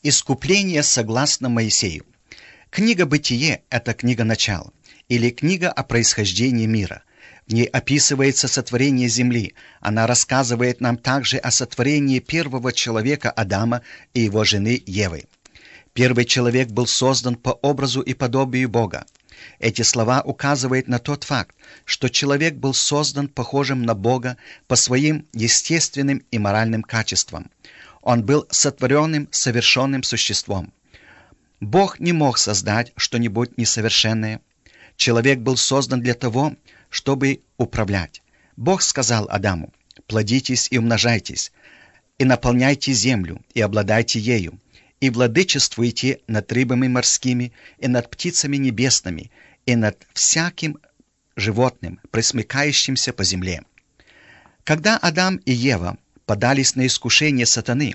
Искупление согласно Моисею. Книга «Бытие» — это книга начала, или книга о происхождении мира. В ней описывается сотворение земли. Она рассказывает нам также о сотворении первого человека Адама и его жены Евы. Первый человек был создан по образу и подобию Бога. Эти слова указывают на тот факт, что человек был создан похожим на Бога по своим естественным и моральным качествам. Он был сотворенным, совершенным существом. Бог не мог создать что-нибудь несовершенное. Человек был создан для того, чтобы управлять. Бог сказал Адаму: «Плодитесь и умножайтесь, и наполняйте землю, и обладайте ею, и владычествуйте над рыбами морскими, и над птицами небесными, и над всяким животным, пресмыкающимся по земле». Когда Адам и Ева подались на искушение сатаны,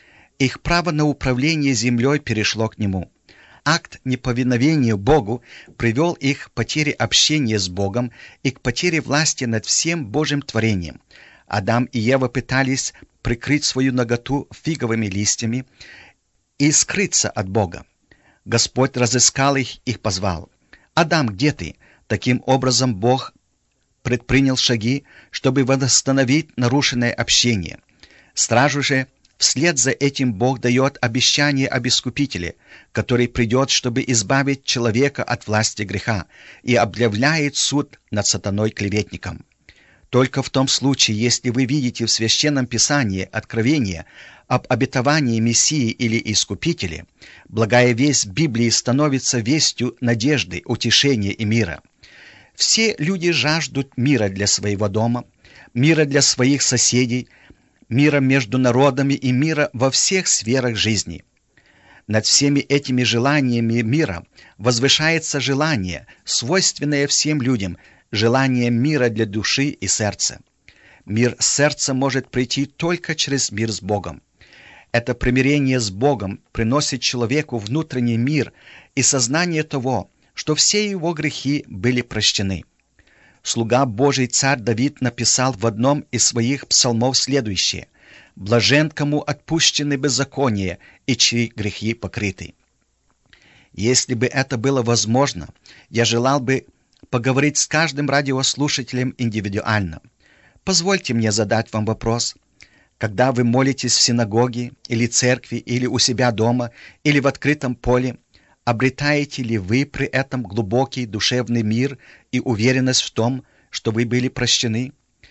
их право на управление землей перешло к нему. Акт неповиновения Богу привел их к потере общения с Богом и к потере власти над всем Божьим творением. Адам и Ева пытались прикрыть свою наготу фиговыми листьями и скрыться от Бога. Господь разыскал их и позвал: «Адам, где ты?» Таким образом Бог предпринял шаги, чтобы восстановить нарушенное общение. Сразу же вслед за этим Бог дает обещание об Искупителе, который придет, чтобы избавить человека от власти греха, и объявляет суд над сатаной-клеветником. Только в том случае, если вы видите в Священном Писании откровение об обетовании Мессии или Искупителя, благая весть Библии становится вестью надежды, утешения и мира. Все люди жаждут мира для своего дома, мира для своих соседей, мира между народами и мира во всех сферах жизни. Над всеми этими желаниями мира возвышается желание, свойственное всем людям, желание мира для души и сердца. Мир сердца может прийти только через мир с Богом. Это примирение с Богом приносит человеку внутренний мир и сознание того, что все его грехи были прощены. Слуга Божий царь Давид написал в одном из своих псалмов следующее: «Блажен, кому отпущены беззакония и чьи грехи покрыты». Если бы это было возможно, я желал бы поговорить с каждым радиослушателем индивидуально. Позвольте мне задать вам вопрос. Когда вы молитесь в синагоге или церкви, или у себя дома, или в открытом поле, обретаете ли вы при этом глубокий душевный мир и уверенность в том, что вы были прощены?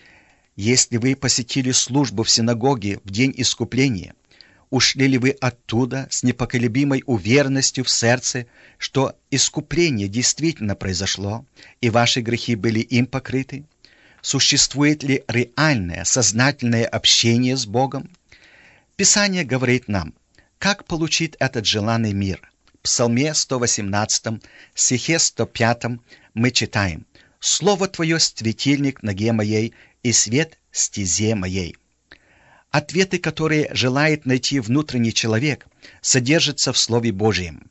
Если вы посетили службу в синагоге в день искупления, ушли ли вы оттуда с непоколебимой уверенностью в сердце, что искупление действительно произошло, и ваши грехи были им покрыты? Существует ли реальное, сознательное общение с Богом? Писание говорит нам, как получить этот желанный мир. В Псалме 118, стихе 105 мы читаем: «Слово Твое — светильник ноге моей и свет стезе моей». Ответы, которые желает найти внутренний человек, содержатся в Слове Божьем.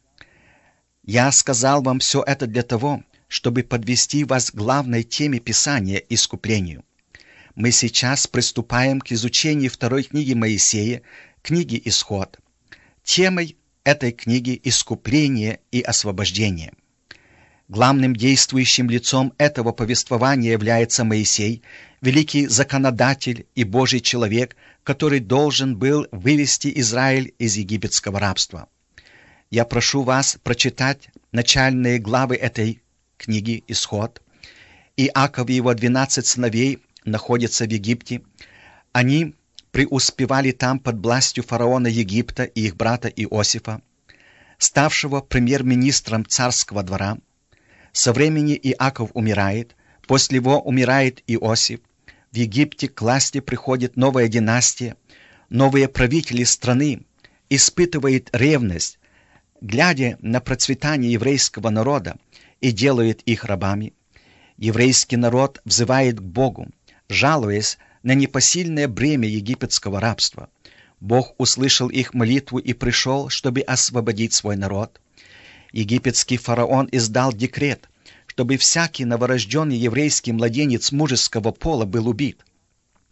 Я сказал вам все это для того, чтобы подвести вас к главной теме Писания — искуплению. Мы сейчас приступаем к изучению второй книги Моисея, книги Исход. Темой этой книги — искупление и освобождение. Главным действующим лицом этого повествования является Моисей, великий законодатель и Божий человек, который должен был вывести Израиль из египетского рабства. Я прошу вас прочитать начальные главы этой книги «Исход». Иаков и его 12 сыновей находятся в Египте. Они преуспевали там под властью фараона Египта и их брата Иосифа, ставшего премьер-министром царского двора. Со времени Иаков умирает, после него умирает Иосиф. В Египте к власти приходит новая династия, новые правители страны испытывают ревность, глядя на процветание еврейского народа, и делают их рабами. Еврейский народ взывает к Богу, жалуясь на непосильное бремя египетского рабства. Бог услышал их молитву и пришел, чтобы освободить свой народ. Египетский фараон издал декрет, чтобы всякий новорожденный еврейский младенец мужеского пола был убит.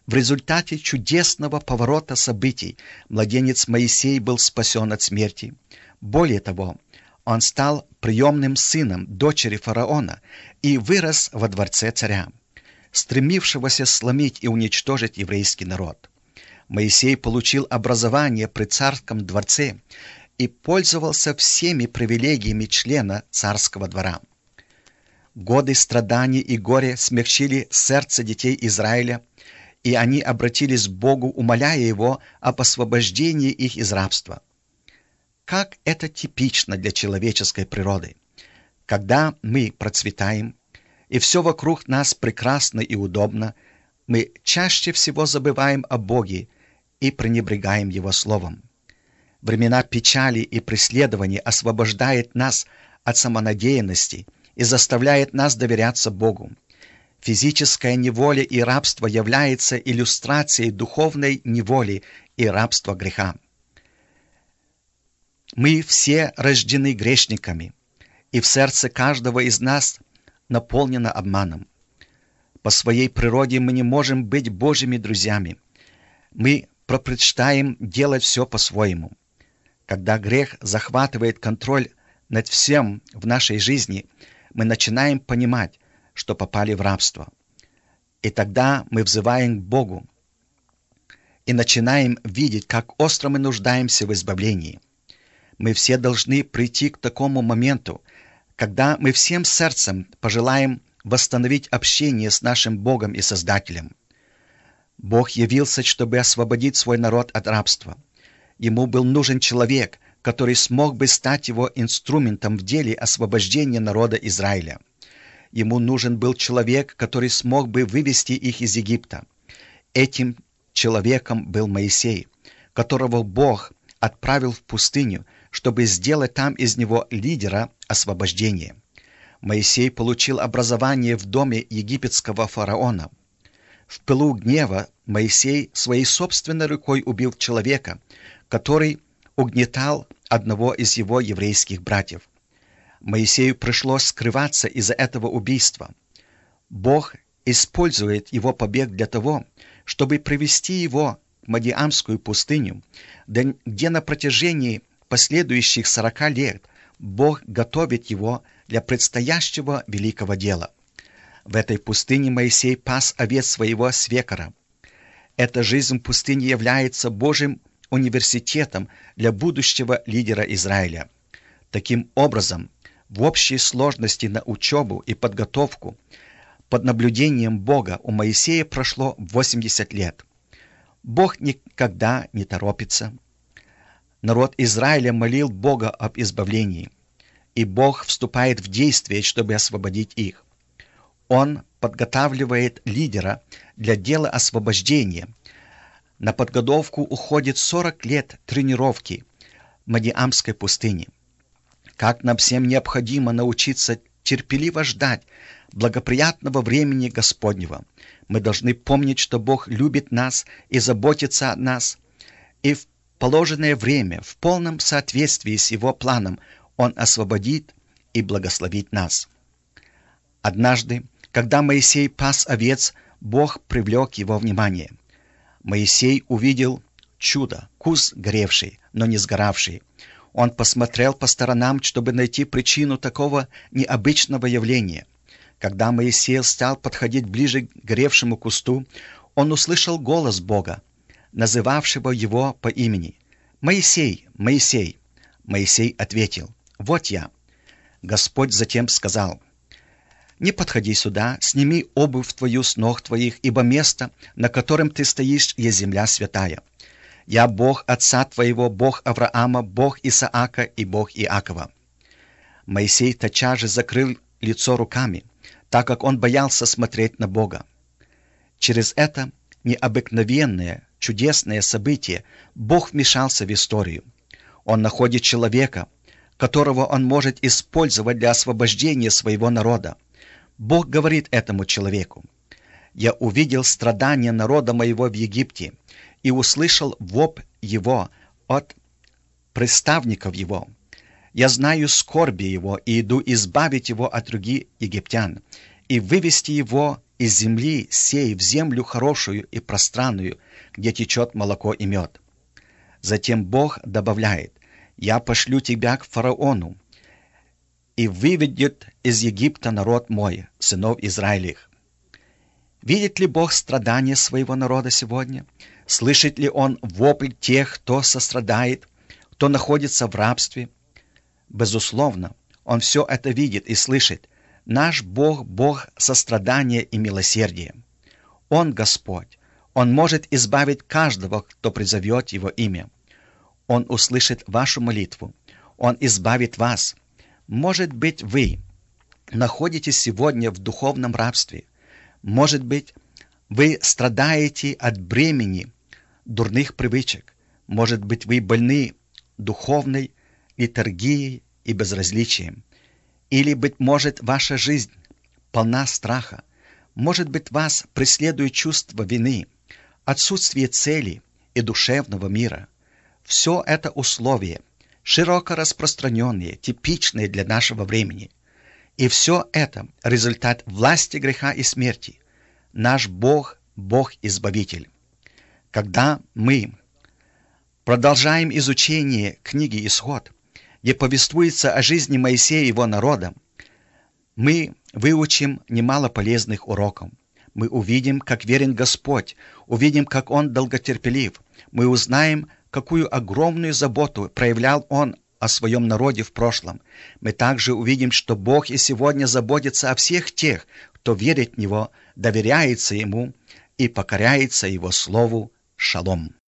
В результате чудесного поворота событий младенец Моисей был спасен от смерти. Более того, он стал приемным сыном дочери фараона и вырос во дворце царя, стремившегося сломить и уничтожить еврейский народ. Моисей получил образование при царском дворце и пользовался всеми привилегиями члена царского двора. Годы страданий и горя смягчили сердце детей Израиля, и они обратились к Богу, умоляя Его об освобождении их из рабства. Как это типично для человеческой природы. Когда мы процветаем, и все вокруг нас прекрасно и удобно, мы чаще всего забываем о Боге и пренебрегаем Его Словом. Времена печали и преследований освобождает нас от самонадеянности и заставляет нас доверяться Богу. Физическая неволя и рабство является иллюстрацией духовной неволи и рабства греха. Мы все рождены грешниками, и в сердце каждого из нас наполнено обманом. По своей природе мы не можем быть Божьими друзьями. Мы предпочитаем делать все по-своему. Когда грех захватывает контроль над всем в нашей жизни, мы начинаем понимать, что попали в рабство. И тогда мы взываем к Богу и начинаем видеть, как остро мы нуждаемся в избавлении. Мы все должны прийти к такому моменту, когда мы всем сердцем пожелаем восстановить общение с нашим Богом и Создателем. Бог явился, чтобы освободить свой народ от рабства. Ему был нужен человек, который смог бы стать его инструментом в деле освобождения народа Израиля. Ему нужен был человек, который смог бы вывести их из Египта. Этим человеком был Моисей, которого Бог отправил в пустыню, чтобы сделать там из него лидера освобождения. Моисей получил образование в доме египетского фараона. В пылу гнева Моисей своей собственной рукой убил человека, который угнетал одного из его еврейских братьев. Моисею пришлось скрываться из-за этого убийства. Бог использует его побег для того, чтобы привести его в Мадиамскую пустыню, где на протяжении последующих 40 лет Бог готовит его для предстоящего великого дела. В этой пустыне Моисей пас овец своего свекора. Эта жизнь в пустыне является Божьим университетом для будущего лидера Израиля. Таким образом, в общей сложности на учебу и подготовку под наблюдением Бога у Моисея прошло 80 лет. Бог никогда не торопится. Народ Израиля молил Бога об избавлении, и Бог вступает в действие, чтобы освободить их. Он подготавливает лидера для дела освобождения. На подготовку уходит 40 лет тренировки в Мадиамской пустыне. Как нам всем необходимо научиться терпеливо ждать благоприятного времени Господнего. Мы должны помнить, что Бог любит нас и заботится о нас, и в положенное время, в полном соответствии с Его планом, Он освободит и благословит нас. Однажды, когда Моисей пас овец, Бог привлек его внимание. Моисей увидел чудо, куст горевший, но не сгоравший. Он посмотрел по сторонам, чтобы найти причину такого необычного явления. Когда Моисей стал подходить ближе к горевшему кусту, он услышал голос Бога, называвшего его по имени. «Моисей, Моисей!» Моисей ответил: «Вот я». Господь затем сказал: «Не подходи сюда, сними обувь твою с ног твоих, ибо место, на котором ты стоишь, есть земля святая. Я Бог отца твоего, Бог Авраама, Бог Исаака и Бог Иакова». Моисей тотчас же закрыл лицо руками, так как он боялся смотреть на Бога. Через это необыкновенное, чудесное событие Бог вмешался в историю. Он находит человека, которого он может использовать для освобождения своего народа. Бог говорит этому человеку: «Я увидел страдания народа моего в Египте и услышал вопль его от приставников его. Я знаю скорби его и иду избавить его от руки египтян и вывести его из земли сей в землю хорошую и пространную, где течет молоко и мед». Затем Бог добавляет: «Я пошлю тебя к фараону, и выведет из Египта народ мой, сынов Израилевых». Видит ли Бог страдания своего народа сегодня? Слышит ли Он вопль тех, кто сострадает, кто находится в рабстве? Безусловно, Он все это видит и слышит. Наш Бог — Бог сострадания и милосердия. Он Господь. Он может избавить каждого, кто призовет Его имя. Он услышит вашу молитву. Он избавит вас. Может быть, вы находитесь сегодня в духовном рабстве. Может быть, вы страдаете от бремени дурных привычек. Может быть, вы больны духовной летаргией и безразличием. Или, быть может, ваша жизнь полна страха. Может быть, вас преследует чувство вины, отсутствие цели и душевного мира. Все это условия, широко распространенные, типичные для нашего времени. И все это — результат власти греха и смерти. Наш Бог — Бог-избавитель. Когда мы продолжаем изучение книги «Исход», где повествуется о жизни Моисея и его народа, мы выучим немало полезных уроков. Мы увидим, как верен Господь, увидим, как Он долготерпелив. Мы узнаем, какую огромную заботу проявлял Он о своем народе в прошлом. Мы также увидим, что Бог и сегодня заботится о всех тех, кто верит в Него, доверяется Ему и покоряется Его Слову. Шалом.